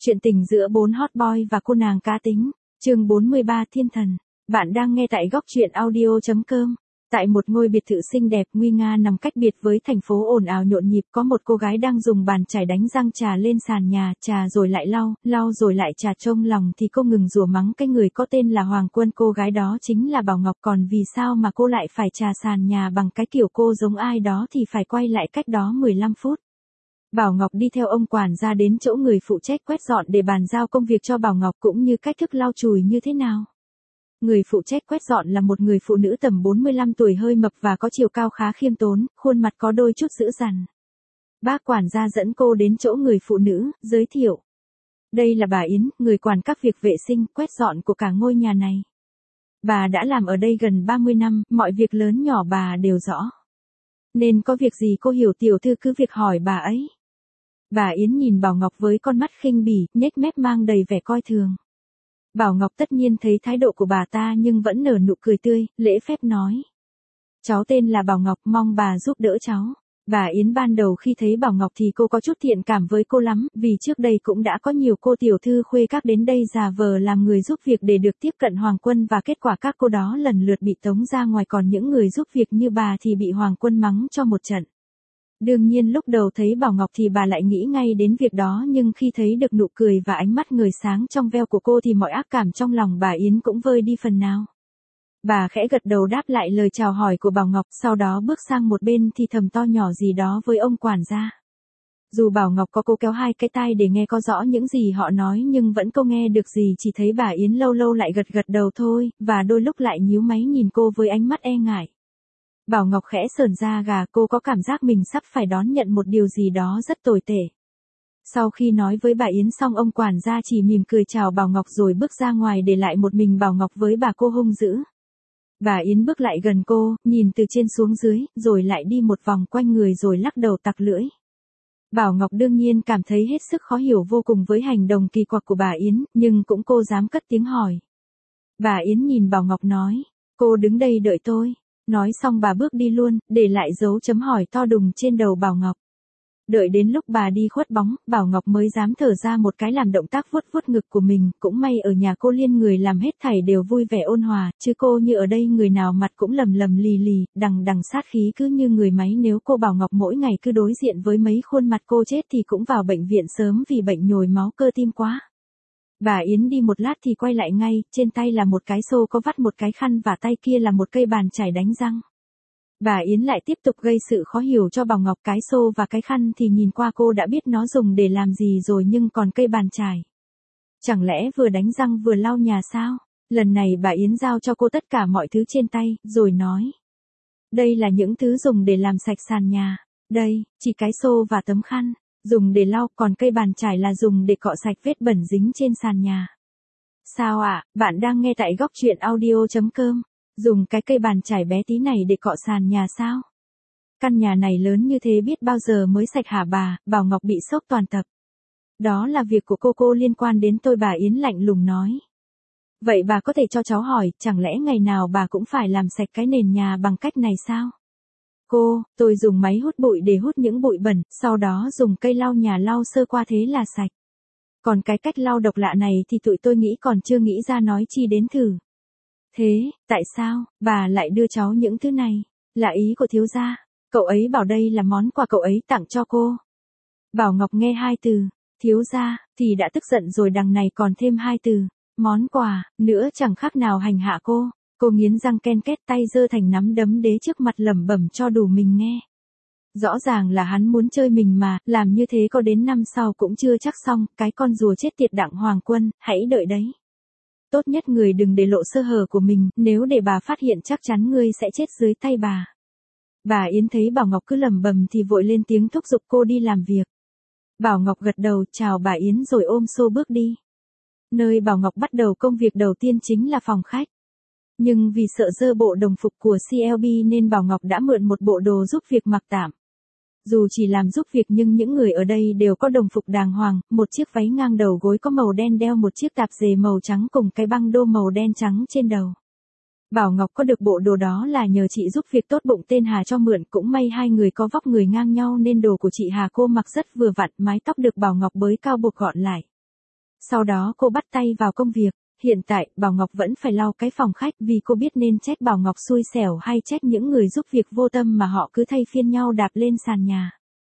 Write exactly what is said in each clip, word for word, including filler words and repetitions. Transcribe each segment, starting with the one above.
Chuyện tình giữa bốn hot boy và cô nàng cá tính, chương bốn mươi ba Thiên thần. Bạn đang nghe tại góc truyện audio chấm com. Tại một ngôi biệt thự xinh đẹp nguy nga nằm cách biệt với thành phố ồn ào nhộn nhịp, có một cô gái đang dùng bàn chải đánh răng trà lên sàn nhà, trà rồi lại lau, lau rồi lại trà. Trong lòng thì cô ngừng rủa mắng cái người có tên là Hoàng Quân. Cô gái đó chính là Bảo Ngọc. Còn vì sao mà cô lại phải trà sàn nhà bằng cái kiểu cô giống ai đó thì phải quay lại cách đó mười lăm phút. Bảo Ngọc đi theo ông quản gia đến chỗ người phụ trách quét dọn để bàn giao công việc cho Bảo Ngọc cũng như cách thức lau chùi như thế nào. Người phụ trách quét dọn là một người phụ nữ tầm bốn mươi lăm tuổi, hơi mập và có chiều cao khá khiêm tốn, khuôn mặt có đôi chút dữ dằn. Bác quản gia dẫn cô đến chỗ người phụ nữ, giới thiệu. Đây là bà Yến, người quản các việc vệ sinh, quét dọn của cả ngôi nhà này. Bà đã làm ở đây gần ba mươi năm, mọi việc lớn nhỏ bà đều rõ. Nên có việc gì cô hiểu tiểu thư cứ việc hỏi bà ấy. Bà Yến nhìn Bảo Ngọc với con mắt khinh bỉ, nhếch mép mang đầy vẻ coi thường. Bảo Ngọc tất nhiên thấy thái độ của bà ta nhưng vẫn nở nụ cười tươi, lễ phép nói. Cháu tên là Bảo Ngọc, mong bà giúp đỡ cháu. Bà Yến ban đầu khi thấy Bảo Ngọc thì cô có chút thiện cảm với cô lắm, vì trước đây cũng đã có nhiều cô tiểu thư khuê các đến đây giả vờ làm người giúp việc để được tiếp cận Hoàng Quân, và kết quả các cô đó lần lượt bị tống ra ngoài, còn những người giúp việc như bà thì bị Hoàng Quân mắng cho một trận. Đương nhiên lúc đầu thấy Bảo Ngọc thì bà lại nghĩ ngay đến việc đó, nhưng khi thấy được nụ cười và ánh mắt ngời sáng trong veo của cô thì mọi ác cảm trong lòng bà Yến cũng vơi đi phần nào. Bà khẽ gật đầu đáp lại lời chào hỏi của Bảo Ngọc, sau đó bước sang một bên thì thầm to nhỏ gì đó với ông quản gia. Dù Bảo Ngọc có cố kéo hai cái tai để nghe có rõ những gì họ nói nhưng vẫn không nghe được gì, chỉ thấy bà Yến lâu lâu lại gật gật đầu thôi, và đôi lúc lại nhíu máy nhìn cô với ánh mắt e ngại. Bảo Ngọc khẽ sởn da gà, cô có cảm giác mình sắp phải đón nhận một điều gì đó rất tồi tệ. Sau khi nói với bà Yến xong, ông quản gia chỉ mỉm cười chào Bảo Ngọc rồi bước ra ngoài, để lại một mình Bảo Ngọc với bà cô hung dữ. Bà Yến bước lại gần cô, nhìn từ trên xuống dưới, rồi lại đi một vòng quanh người rồi lắc đầu tặc lưỡi. Bảo Ngọc đương nhiên cảm thấy hết sức khó hiểu vô cùng với hành động kỳ quặc của bà Yến, nhưng cũng cô dám cất tiếng hỏi. Bà Yến nhìn Bảo Ngọc nói, cô đứng đây đợi tôi. Nói xong bà bước đi luôn, để lại dấu chấm hỏi to đùng trên đầu Bảo Ngọc. Đợi đến lúc bà đi khuất bóng, Bảo Ngọc mới dám thở ra một cái, làm động tác vuốt vuốt ngực của mình. Cũng may ở nhà cô Liên người làm hết thảy đều vui vẻ ôn hòa, chứ cô như ở đây người nào mặt cũng lầm lầm lì lì, đằng đằng sát khí cứ như người máy. Nếu cô Bảo Ngọc mỗi ngày cứ đối diện với mấy khuôn mặt cô chết thì cũng vào bệnh viện sớm vì bệnh nhồi máu cơ tim quá. Bà Yến đi một lát thì quay lại ngay, trên tay là một cái xô có vắt một cái khăn và tay kia là một cây bàn chải đánh răng. Bà Yến lại tiếp tục gây sự khó hiểu cho Bảo Ngọc. Cái xô và cái khăn thì nhìn qua cô đã biết nó dùng để làm gì rồi, nhưng còn cây bàn chải. Chẳng lẽ vừa đánh răng vừa lau nhà sao? Lần này bà Yến giao cho cô tất cả mọi thứ trên tay, rồi nói. Đây là những thứ dùng để làm sạch sàn nhà. Đây, chỉ cái xô và tấm khăn. Dùng để lau, còn cây bàn chải là dùng để cọ sạch vết bẩn dính trên sàn nhà. Sao ạ, à? Bạn đang nghe tại góc truyện audio chấm com. Dùng cái cây bàn chải bé tí này để cọ sàn nhà sao? Căn nhà này lớn như thế biết bao giờ mới sạch hả bà? Bảo Ngọc bị sốc toàn tập. Đó là việc của cô, cô liên quan đến tôi, bà Yến lạnh lùng nói. Vậy bà có thể cho cháu hỏi, chẳng lẽ ngày nào bà cũng phải làm sạch cái nền nhà bằng cách này sao? Cô, tôi dùng máy hút bụi để hút những bụi bẩn, sau đó dùng cây lau nhà lau sơ qua thế là sạch. Còn cái cách lau độc lạ này thì tụi tôi nghĩ còn chưa nghĩ ra, nói chi đến thử. Thế, tại sao, bà lại đưa cháu những thứ này? Là ý của thiếu gia, cậu ấy bảo đây là món quà cậu ấy tặng cho cô. Bảo Ngọc nghe hai từ, thiếu gia, thì đã tức giận rồi, đằng này còn thêm hai từ, món quà, nữa chẳng khác nào hành hạ cô. Cô nghiến răng ken két, tay giơ thành nắm đấm đế trước mặt lẩm bẩm cho đủ mình nghe. Rõ ràng là hắn muốn chơi mình mà, làm như thế có đến năm sau cũng chưa chắc xong, cái con rùa chết tiệt Đặng Hoàng Quân, hãy đợi đấy. Tốt nhất người đừng để lộ sơ hở của mình, nếu để bà phát hiện chắc chắn ngươi sẽ chết dưới tay bà. Bà Yến thấy Bảo Ngọc cứ lẩm bẩm thì vội lên tiếng thúc giục cô đi làm việc. Bảo Ngọc gật đầu chào bà Yến rồi ôm xô bước đi. Nơi Bảo Ngọc bắt đầu công việc đầu tiên chính là phòng khách. Nhưng vì sợ dơ bộ đồng phục của xê lờ bê nên Bảo Ngọc đã mượn một bộ đồ giúp việc mặc tạm. Dù chỉ làm giúp việc nhưng những người ở đây đều có đồng phục đàng hoàng, một chiếc váy ngang đầu gối có màu đen, đeo một chiếc tạp dề màu trắng cùng cái băng đô màu đen trắng trên đầu. Bảo Ngọc có được bộ đồ đó là nhờ chị giúp việc tốt bụng tên Hà cho mượn, cũng may hai người có vóc người ngang nhau nên đồ của chị Hà cô mặc rất vừa vặn, mái tóc được Bảo Ngọc bới cao buộc gọn lại. Sau đó cô bắt tay vào công việc. Hiện tại, Bảo Ngọc vẫn phải lau cái phòng khách vì cô biết nên trách Bảo Ngọc xui xẻo hay trách những người giúp việc vô tâm mà họ cứ thay phiên nhau đạp lên sàn nhà.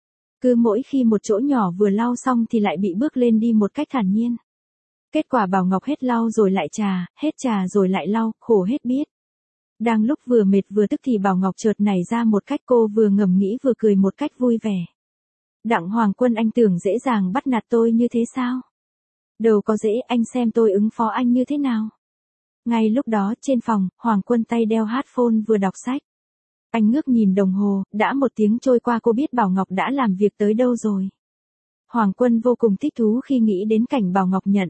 Cứ mỗi khi một chỗ nhỏ vừa lau xong thì lại bị bước lên đi một cách thản nhiên. Kết quả Bảo Ngọc hết lau rồi lại trà, hết trà rồi lại lau, khổ hết biết. Đang lúc vừa mệt vừa tức thì Bảo Ngọc chợt nảy ra một cách cô vừa ngẫm nghĩ vừa cười một cách vui vẻ. Đặng Hoàng Quân, anh tưởng dễ dàng bắt nạt tôi như thế sao? Đâu có dễ, anh xem tôi ứng phó anh như thế nào. Ngay lúc đó trên phòng, Hoàng Quân tay đeo headphone vừa đọc sách. Anh ngước nhìn đồng hồ, đã một tiếng trôi qua, cô biết Bảo Ngọc đã làm việc tới đâu rồi. Hoàng Quân vô cùng thích thú khi nghĩ đến cảnh Bảo Ngọc nhận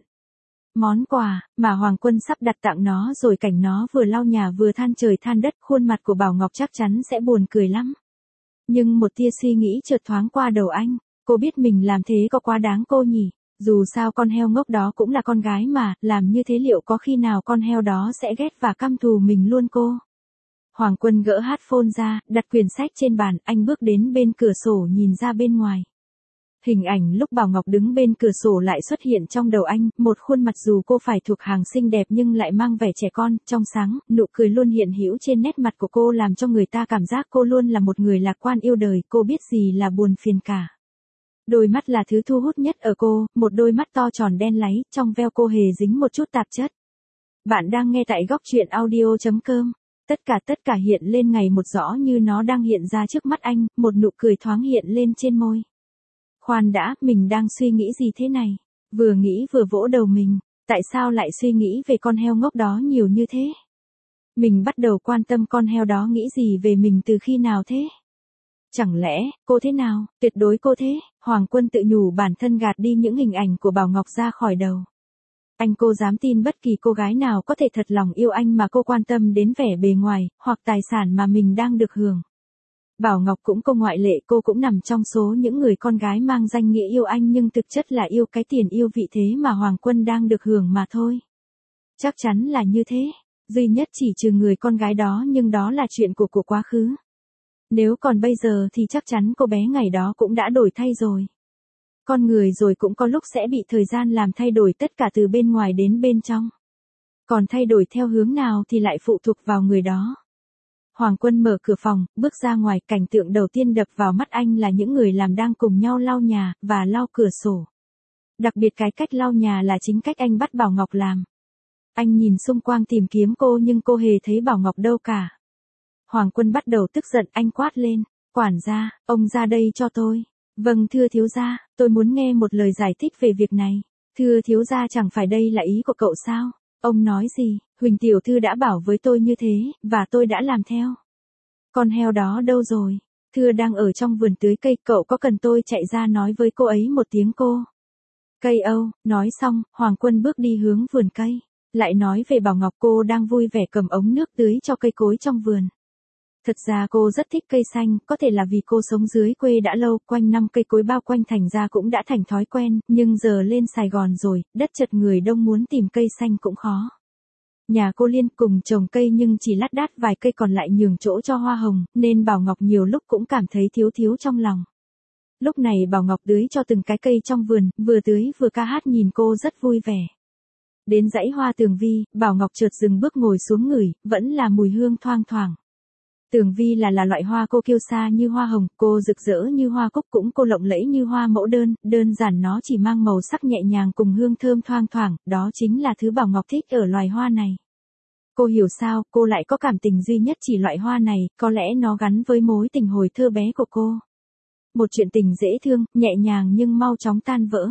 món quà mà Hoàng Quân sắp đặt tặng nó, rồi cảnh nó vừa lau nhà vừa than trời than đất, khuôn mặt của Bảo Ngọc chắc chắn sẽ buồn cười lắm. Nhưng một tia suy nghĩ chợt thoáng qua đầu anh, cô biết mình làm thế có quá đáng cô nhỉ? Dù sao con heo ngốc đó cũng là con gái mà, làm như thế liệu có khi nào con heo đó sẽ ghét và căm thù mình luôn cô? Hoàng Quân gỡ headphone ra, đặt quyển sách trên bàn, anh bước đến bên cửa sổ nhìn ra bên ngoài. Hình ảnh lúc Bảo Ngọc đứng bên cửa sổ lại xuất hiện trong đầu anh, một khuôn mặt dù cô phải thuộc hàng xinh đẹp nhưng lại mang vẻ trẻ con, trong sáng, nụ cười luôn hiện hữu trên nét mặt của cô làm cho người ta cảm giác cô luôn là một người lạc quan yêu đời, cô biết gì là buồn phiền cả. Đôi mắt là thứ thu hút nhất ở cô, một đôi mắt to tròn đen láy, trong veo cô hề dính một chút tạp chất. Bạn đang nghe tại góc truyện audio chấm com. Tất cả tất cả hiện lên ngày một rõ như nó đang hiện ra trước mắt anh, một nụ cười thoáng hiện lên trên môi. Khoan đã, mình đang suy nghĩ gì thế này? Vừa nghĩ vừa vỗ đầu mình, tại sao lại suy nghĩ về con heo ngốc đó nhiều như thế? Mình bắt đầu quan tâm con heo đó nghĩ gì về mình từ khi nào thế? Chẳng lẽ, cô thế nào, tuyệt đối cô thế? Hoàng Quân tự nhủ bản thân gạt đi những hình ảnh của Bảo Ngọc ra khỏi đầu. Anh cô dám tin bất kỳ cô gái nào có thể thật lòng yêu anh mà cô quan tâm đến vẻ bề ngoài, hoặc tài sản mà mình đang được hưởng. Bảo Ngọc cũng không ngoại lệ, cô cũng nằm trong số những người con gái mang danh nghĩa yêu anh nhưng thực chất là yêu cái tiền yêu vị thế mà Hoàng Quân đang được hưởng mà thôi. Chắc chắn là như thế, duy nhất chỉ trừ người con gái đó, nhưng đó là chuyện của của quá khứ. Nếu còn bây giờ thì chắc chắn cô bé ngày đó cũng đã đổi thay rồi. Con người rồi cũng có lúc sẽ bị thời gian làm thay đổi tất cả từ bên ngoài đến bên trong. Còn thay đổi theo hướng nào thì lại phụ thuộc vào người đó. Hoàng Quân mở cửa phòng, bước ra ngoài, cảnh tượng đầu tiên đập vào mắt anh là những người làm đang cùng nhau lau nhà, và lau cửa sổ. Đặc biệt cái cách lau nhà là chính cách anh bắt Bảo Ngọc làm. Anh nhìn xung quanh tìm kiếm cô nhưng cô hề thấy Bảo Ngọc đâu cả. Hoàng Quân bắt đầu tức giận, anh quát lên, quản gia, ông ra đây cho tôi. Vâng thưa thiếu gia, tôi muốn nghe một lời giải thích về việc này. Thưa thiếu gia, chẳng phải đây là ý của cậu sao? Ông nói gì? Huỳnh tiểu thư đã bảo với tôi như thế, và tôi đã làm theo. Con heo đó đâu rồi? Thưa đang ở trong vườn tưới cây, cậu có cần tôi chạy ra nói với cô ấy một tiếng cô? Cây âu, nói xong, Hoàng Quân bước đi hướng vườn cây. Lại nói về Bảo Ngọc, cô đang vui vẻ cầm ống nước tưới cho cây cối trong vườn. Thật ra cô rất thích cây xanh, có thể là vì cô sống dưới quê đã lâu, quanh năm cây cối bao quanh thành ra cũng đã thành thói quen, nhưng giờ lên Sài Gòn rồi, đất chật người đông muốn tìm cây xanh cũng khó. Nhà cô Liên cùng trồng cây nhưng chỉ lác đác vài cây còn lại nhường chỗ cho hoa hồng, nên Bảo Ngọc nhiều lúc cũng cảm thấy thiếu thiếu trong lòng. Lúc này Bảo Ngọc tưới cho từng cái cây trong vườn, vừa tưới vừa ca hát nhìn cô rất vui vẻ. Đến dãy hoa tường vi, Bảo Ngọc chợt dừng bước ngồi xuống ngửi, vẫn là mùi hương thoang thoảng. Tường vi là là loại hoa cô kiêu sa như hoa hồng, cô rực rỡ như hoa cúc, cũng cô lộng lẫy như hoa mẫu đơn, đơn giản nó chỉ mang màu sắc nhẹ nhàng cùng hương thơm thoang thoảng, đó chính là thứ Bảo Ngọc thích ở loài hoa này. Cô hiểu sao, cô lại có cảm tình duy nhất chỉ loại hoa này, có lẽ nó gắn với mối tình hồi thơ bé của cô. Một chuyện tình dễ thương, nhẹ nhàng nhưng mau chóng tan vỡ.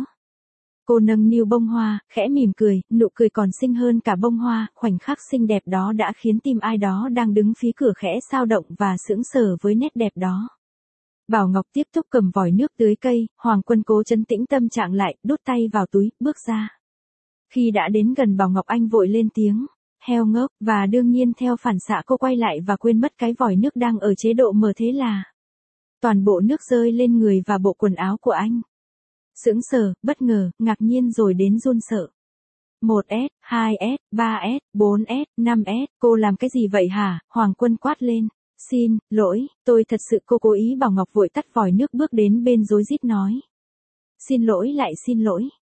Cô nâng niu bông hoa, khẽ mỉm cười, nụ cười còn xinh hơn cả bông hoa, khoảnh khắc xinh đẹp đó đã khiến tim ai đó đang đứng phía cửa khẽ xao động và sững sờ với nét đẹp đó. Bảo Ngọc tiếp tục cầm vòi nước tưới cây, Hoàng Quân cố trấn tĩnh tâm trạng lại, đút tay vào túi, bước ra. Khi đã đến gần Bảo Ngọc anh vội lên tiếng, heo ngốc, và đương nhiên theo phản xạ cô quay lại và quên mất cái vòi nước đang ở chế độ mở, thế là toàn bộ nước rơi lên người và bộ quần áo của anh. Sững sờ, bất ngờ, ngạc nhiên rồi đến run sợ. một S, hai S, ba S, bốn S, năm S, cô làm cái gì vậy hả? Hoàng Quân quát lên. Xin, lỗi, tôi thật sự cô cố ý. Bảo Ngọc vội tắt vòi nước bước đến bên rối rít nói. Xin lỗi lại xin lỗi.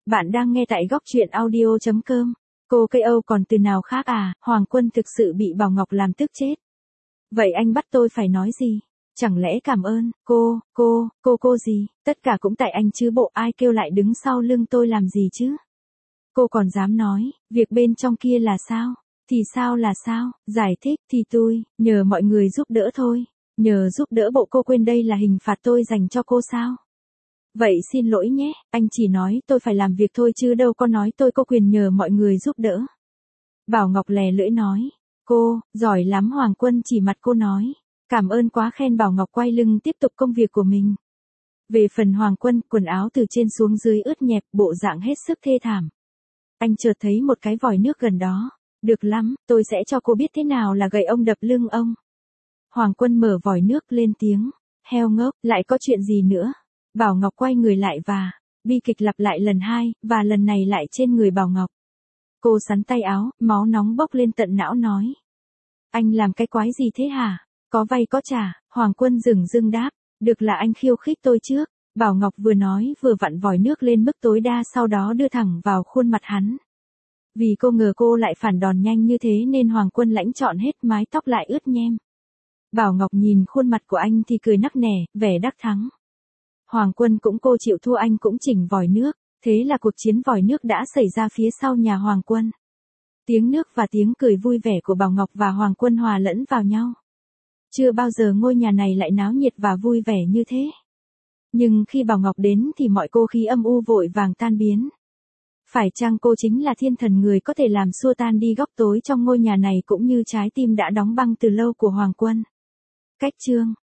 Bạn đang nghe tại góc truyện audio chấm com. Cô cây Âu còn từ nào khác à, Hoàng Quân thực sự bị Bảo Ngọc làm tức chết. Vậy anh bắt tôi phải nói gì? Chẳng lẽ cảm ơn, cô, cô, cô cô gì, tất cả cũng tại anh chứ bộ ai kêu lại đứng sau lưng tôi làm gì chứ? Cô còn dám nói, việc bên trong kia là sao? Thì sao là sao? Giải thích thì tôi, nhờ mọi người giúp đỡ thôi. Nhờ giúp đỡ bộ cô quên đây là hình phạt tôi dành cho cô sao? Vậy xin lỗi nhé, anh chỉ nói tôi phải làm việc thôi chứ đâu có nói tôi có quyền nhờ mọi người giúp đỡ. Bảo Ngọc lè lưỡi nói, cô, giỏi lắm. Hoàng Quân chỉ mặt cô nói, cảm ơn quá khen. Bảo Ngọc quay lưng tiếp tục công việc của mình. Về phần Hoàng Quân, quần áo từ trên xuống dưới ướt nhẹp, bộ dạng hết sức thê thảm. Anh chợt thấy một cái vòi nước gần đó. Được lắm, tôi sẽ cho cô biết thế nào là gậy ông đập lưng ông. Hoàng Quân mở vòi nước lên tiếng, heo ngốc, lại có chuyện gì nữa? Bảo Ngọc quay người lại và, bi kịch lặp lại lần hai, và lần này lại trên người Bảo Ngọc. Cô sắn tay áo, máu nóng bốc lên tận não nói. Anh làm cái quái gì thế hả? Có vay có trả, Hoàng Quân dửng dưng đáp, được là anh khiêu khích tôi trước. Bảo Ngọc vừa nói vừa vặn vòi nước lên mức tối đa sau đó đưa thẳng vào khuôn mặt hắn. Vì cô ngờ cô lại phản đòn nhanh như thế nên Hoàng Quân lãnh trọn hết mái tóc lại ướt nhem. Bảo Ngọc nhìn khuôn mặt của anh thì cười nắc nẻ, vẻ đắc thắng. Hoàng Quân cũng cô chịu thua, anh cũng chỉnh vòi nước, thế là cuộc chiến vòi nước đã xảy ra phía sau nhà Hoàng Quân. Tiếng nước và tiếng cười vui vẻ của Bảo Ngọc và Hoàng Quân hòa lẫn vào nhau. Chưa bao giờ ngôi nhà này lại náo nhiệt và vui vẻ như thế. Nhưng khi Bảo Ngọc đến thì mọi cô khí âm u vội vàng tan biến. Phải chăng cô chính là thiên thần người có thể làm xua tan đi góc tối trong ngôi nhà này cũng như trái tim đã đóng băng từ lâu của Hoàng Quân? Cách chương